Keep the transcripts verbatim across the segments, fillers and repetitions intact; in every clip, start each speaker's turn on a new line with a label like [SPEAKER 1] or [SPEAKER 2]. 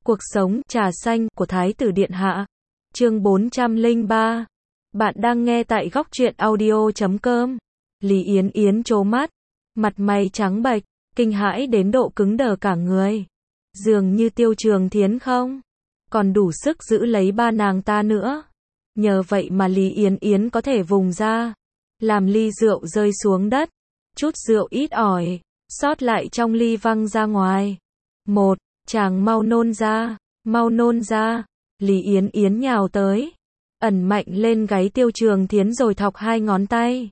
[SPEAKER 1] Cuộc sống trà xanh của Thái tử Điện Hạ. Chương bốn trăm lẻ ba. Bạn đang nghe tại góc truyện audio chấm com. Lý Yến Yến trố mắt, mặt mày trắng bệch, kinh hãi đến độ cứng đờ cả người. Dường như Tiêu Trường Thiến không còn đủ sức giữ lấy ba nàng ta nữa. Nhờ vậy mà Lý Yến Yến có thể vùng ra, làm ly rượu rơi xuống đất. Chút rượu ít ỏi sót lại trong ly văng ra ngoài. Một, chàng mau nôn ra, mau nôn ra. Lý Yến Yến nhào tới, ẩn mạnh lên gáy Tiêu Trường Thiến rồi thọc hai ngón tay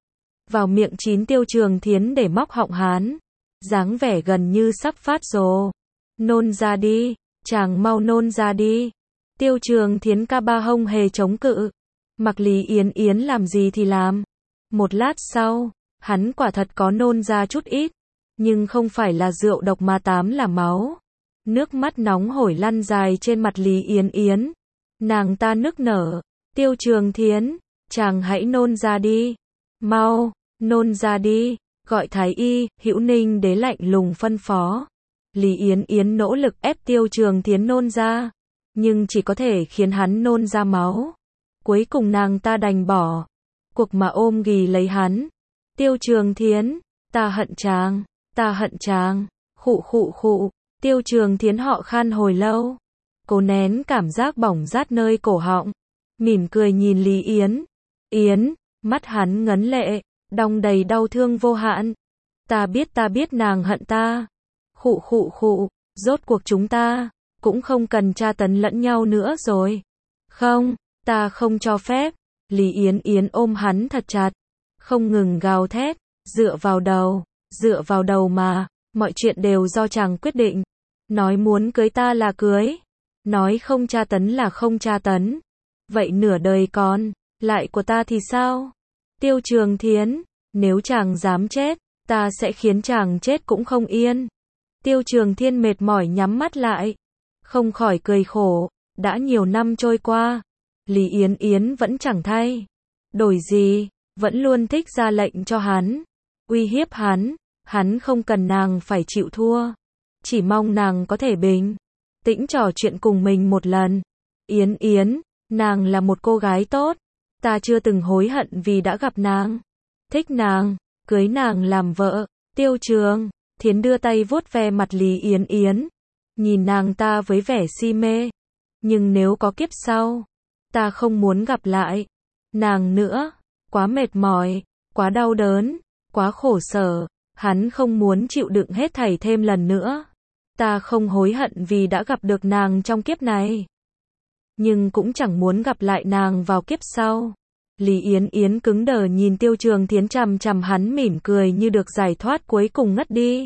[SPEAKER 1] vào miệng chín Tiêu Trường Thiến để móc họng hắn, dáng vẻ gần như sắp phát rồ. Nôn ra đi, chàng mau nôn ra đi. Tiêu Trường Thiến ca ba hông hề chống cự, mặc Lý Yến Yến làm gì thì làm. Một lát sau, hắn quả thật có nôn ra chút ít, nhưng không phải là rượu độc mà tám là máu. Nước mắt nóng hổi lăn dài trên mặt Lý Yến Yến. Nàng ta nức nở, Tiêu Trường Thiến, chàng hãy nôn ra đi. Mau, nôn ra đi, gọi thái y. Hữu Ninh Đế lạnh lùng phân phó. Lý Yến Yến nỗ lực ép Tiêu Trường Thiến nôn ra, nhưng chỉ có thể khiến hắn nôn ra máu. Cuối cùng nàng ta đành bỏ cuộc mà ôm ghì lấy hắn. Tiêu Trường Thiến, ta hận chàng, ta hận chàng. Khụ khụ khụ. Tiêu Trường Thiến họ khan hồi lâu, cố nén cảm giác bỏng rát nơi cổ họng, mỉm cười nhìn Lý Yến Yến. Mắt hắn ngấn lệ, đong đầy đau thương vô hạn. Ta biết ta biết nàng hận ta. Khụ khụ khụ. Rốt cuộc chúng ta cũng không cần tra tấn lẫn nhau nữa rồi. Không, ta không cho phép. Lý Yến Yến ôm hắn thật chặt, không ngừng gào thét. Dựa vào đầu, dựa vào đầu mà, mọi chuyện đều do chàng quyết định. Nói muốn cưới ta là cưới, nói không tra tấn là không tra tấn. Vậy nửa đời còn lại của ta thì sao? Tiêu Trường Thiến, nếu chàng dám chết, ta sẽ khiến chàng chết cũng không yên. Tiêu Trường Thiên mệt mỏi nhắm mắt lại, không khỏi cười khổ. Đã nhiều năm trôi qua, Lý Yến Yến vẫn chẳng thay đổi gì, vẫn luôn thích ra lệnh cho hắn, uy hiếp hắn. Hắn không cần nàng phải chịu thua, chỉ mong nàng có thể bình tĩnh trò chuyện cùng mình một lần. Yến Yến, nàng là một cô gái tốt, ta chưa từng hối hận vì đã gặp nàng, thích nàng, cưới nàng làm vợ. Tiêu Trường Thiến đưa tay vuốt ve mặt Lý Yến Yến, nhìn nàng ta với vẻ si mê. Nhưng nếu có kiếp sau, ta không muốn gặp lại nàng nữa, quá mệt mỏi, quá đau đớn, quá khổ sở. Hắn không muốn chịu đựng hết thảy thêm lần nữa. Ta không hối hận vì đã gặp được nàng trong kiếp này, nhưng cũng chẳng muốn gặp lại nàng vào kiếp sau. Lý Yến Yến cứng đờ nhìn Tiêu Trường Thiến chằm chằm hắn, mỉm cười như được giải thoát, cuối cùng ngất đi.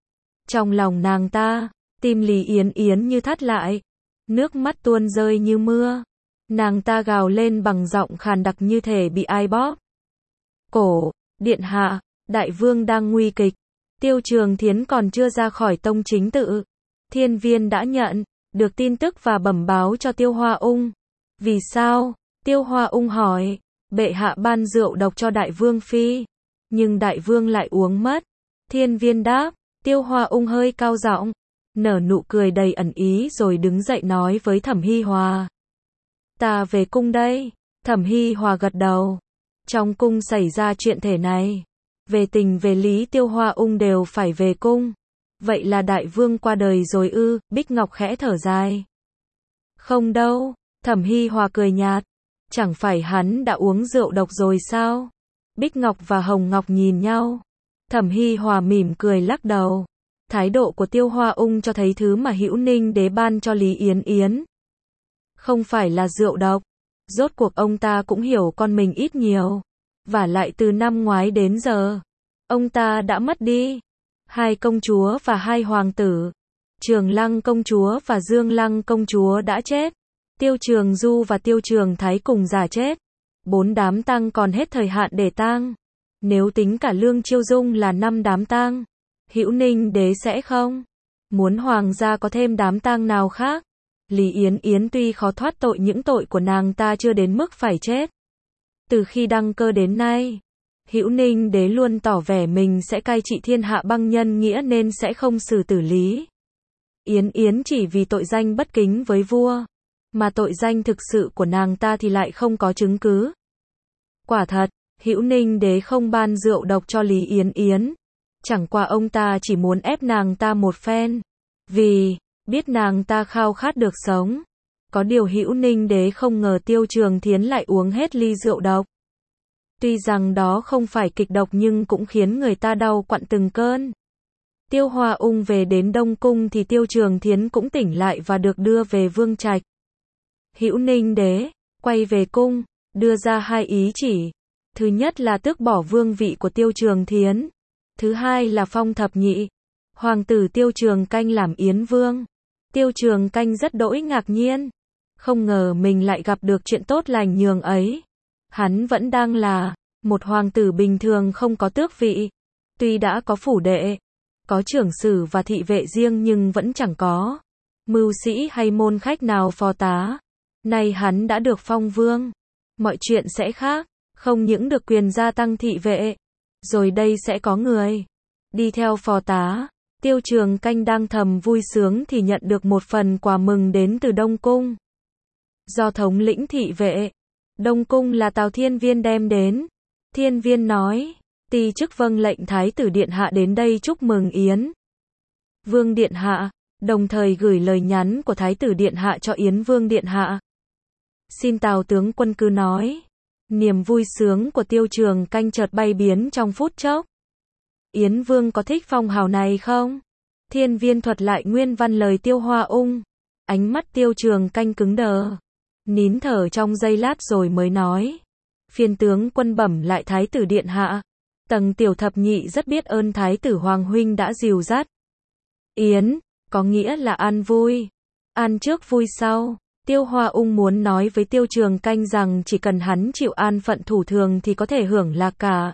[SPEAKER 1] Trong lòng nàng ta, tim Lý Yến Yến như thắt lại, nước mắt tuôn rơi như mưa. Nàng ta gào lên bằng giọng khàn đặc như thể bị ai bóp cổ. Điện hạ, đại vương đang nguy kịch. Tiêu Trường Thiến còn chưa ra khỏi tông chính tự, Thiên Viên đã nhận được tin tức và bẩm báo cho Tiêu Hoa Ung. Vì sao? Tiêu Hoa Ung hỏi. Bệ hạ ban rượu độc cho đại vương phi, nhưng đại vương lại uống mất. Thiên Viên đáp. Tiêu Hoa Ung hơi cao giọng, nở nụ cười đầy ẩn ý rồi đứng dậy nói với Thẩm Hi Hòa. Ta về cung đây. Thẩm Hi Hòa gật đầu. Trong cung xảy ra chuyện thể này, về tình về lý Tiêu Hoa Ung đều phải về cung. Vậy là đại vương qua đời rồi ư? Bích Ngọc khẽ thở dài. Không đâu. Thẩm Hi Hòa cười nhạt. Chẳng phải hắn đã uống rượu độc rồi sao? Bích Ngọc và Hồng Ngọc nhìn nhau. Thẩm Hi Hòa mỉm cười lắc đầu. Thái độ của Tiêu Hoa Ung cho thấy thứ mà Hữu Ninh Đế ban cho Lý Yến Yến không phải là rượu độc. Rốt cuộc ông ta cũng hiểu con mình ít nhiều. Vả lại từ năm ngoái đến giờ, ông ta đã mất đi hai công chúa và hai hoàng tử. Trường Lăng công chúa và Dương Lăng công chúa đã chết. Tiêu Trường Du và Tiêu Trường Thái cùng già chết. Bốn đám tang còn hết thời hạn để tang. Nếu tính cả Lương Chiêu Dung là năm đám tang, Hữu Ninh Đế sẽ không muốn hoàng gia có thêm đám tang nào khác. Lý Yến Yến tuy khó thoát tội, những tội của nàng ta chưa đến mức phải chết. Từ khi đăng cơ đến nay, Hữu Ninh Đế luôn tỏ vẻ mình sẽ cai trị thiên hạ băng nhân nghĩa nên sẽ không xử tử Lý Yến Yến chỉ vì tội danh bất kính với vua, mà tội danh thực sự của nàng ta thì lại không có chứng cứ. Quả thật, Hữu Ninh Đế không ban rượu độc cho Lý Yến Yến, chẳng qua ông ta chỉ muốn ép nàng ta một phen, vì biết nàng ta khao khát được sống. Có điều Hữu Ninh Đế không ngờ Tiêu Trường Thiến lại uống hết ly rượu độc. Tuy rằng đó không phải kịch độc nhưng cũng khiến người ta đau quặn từng cơn. Tiêu Hoa Ung về đến Đông Cung thì Tiêu Trường Thiến cũng tỉnh lại và được đưa về vương trạch. Hữu Ninh Đế quay về cung, đưa ra hai ý chỉ. Thứ nhất là tước bỏ vương vị của Tiêu Trường Thiến. Thứ hai là phong thập nhị hoàng tử Tiêu Trường Canh làm Yến Vương. Tiêu Trường Canh rất đỗi ngạc nhiên, không ngờ mình lại gặp được chuyện tốt lành nhường ấy. Hắn vẫn đang là một hoàng tử bình thường không có tước vị, tuy đã có phủ đệ, có trưởng sử và thị vệ riêng nhưng vẫn chẳng có mưu sĩ hay môn khách nào phò tá. Nay hắn đã được phong vương, mọi chuyện sẽ khác, không những được quyền gia tăng thị vệ, rồi đây sẽ có người đi theo phò tá. Tiêu Trường Canh đang thầm vui sướng thì nhận được một phần quà mừng đến từ Đông Cung. Do thống lĩnh thị vệ Đông Cung là Tào Thiên Viên đem đến. Thiên Viên nói, ti chức vâng lệnh Thái tử Điện Hạ đến đây chúc mừng Yến Vương Điện Hạ, đồng thời gửi lời nhắn của Thái tử Điện Hạ cho Yến Vương Điện Hạ. Xin Tào tướng quân cứ nói. Niềm vui sướng của Tiêu Trường Canh chợt bay biến trong phút chốc. Yến Vương có thích phong hào này không? Thiên Viên thuật lại nguyên văn lời Tiêu Hoa Ung. Ánh mắt Tiêu Trường Canh cứng đờ, nín thở trong giây lát rồi mới nói. Phiên tướng quân bẩm lại Thái tử Điện Hạ. Tầng tiểu thập nhị rất biết ơn Thái tử Hoàng huynh đã dìu dắt Yến, có nghĩa là an vui. An trước vui sau. Tiêu Hoa Ung muốn nói với Tiêu Trường Canh rằng chỉ cần hắn chịu an phận thủ thường thì có thể hưởng lạc cả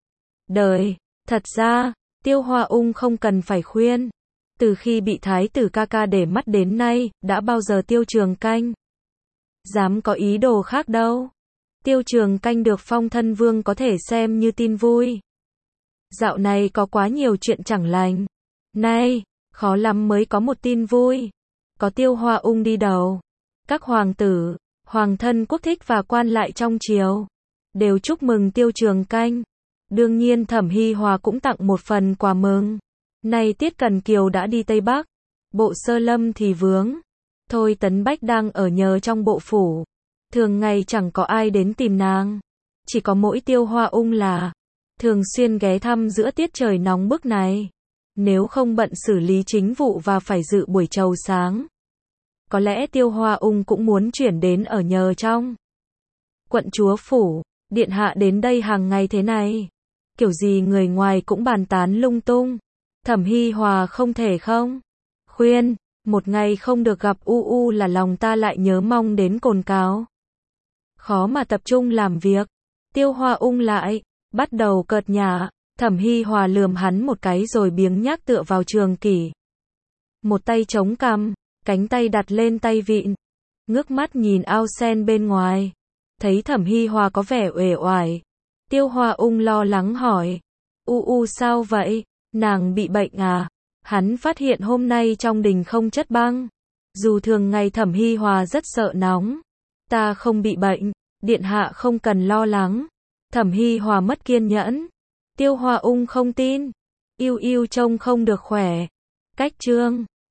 [SPEAKER 1] đời. Thật ra, Tiêu Hoa Ung không cần phải khuyên. Từ khi bị Thái tử ca ca để mắt đến nay, đã bao giờ Tiêu Trường Canh dám có ý đồ khác đâu. Tiêu Trường Canh được phong thân vương có thể xem như tin vui. Dạo này có quá nhiều chuyện chẳng lành. Nay, khó lắm mới có một tin vui. Có Tiêu Hoa Ung đi đầu. Các hoàng tử, hoàng thân quốc thích và quan lại trong triều đều chúc mừng Tiêu Trường Canh. Đương nhiên Thẩm Hi Hòa cũng tặng một phần quà mừng. Nay Tiết Cần Kiều đã đi Tây Bắc, Bộ Sơ Lâm thì vướng. Thôi Tấn Bách đang ở nhờ trong bộ phủ. Thường ngày chẳng có ai đến tìm nàng. Chỉ có mỗi Tiêu Hoa Ung là thường xuyên ghé thăm giữa tiết trời nóng bức này. Nếu không bận xử lý chính vụ và phải dự buổi chầu sáng, có lẽ Tiêu Hoa Ung cũng muốn chuyển đến ở nhờ trong quận chúa phủ. Điện hạ đến đây hàng ngày thế này, kiểu gì người ngoài cũng bàn tán lung tung. Thẩm Hi Hòa không thể không khuyên, một ngày không được gặp U U là lòng ta lại nhớ mong đến cồn cào. Khó mà tập trung làm việc. Tiêu Hoa Ung lại bắt đầu cợt nhả. Thẩm Hi Hòa lườm hắn một cái rồi biếng nhác tựa vào Trường Kỷ. Một tay chống cằm, cánh tay đặt lên tay vịn, ngước mắt nhìn ao sen bên ngoài. Thấy Thẩm Hi Hòa có vẻ uể oải, Tiêu Hoa Ung lo lắng hỏi, U U sao vậy, nàng bị bệnh à? Hắn phát hiện hôm nay trong đình không chất băng. Dù thường ngày Thẩm Hi Hòa rất sợ nóng. Ta không bị bệnh, điện hạ không cần lo lắng. Thẩm Hi Hòa mất kiên nhẫn. Tiêu Hoa Ung không tin. Yêu yêu trông không được khỏe. Cách trương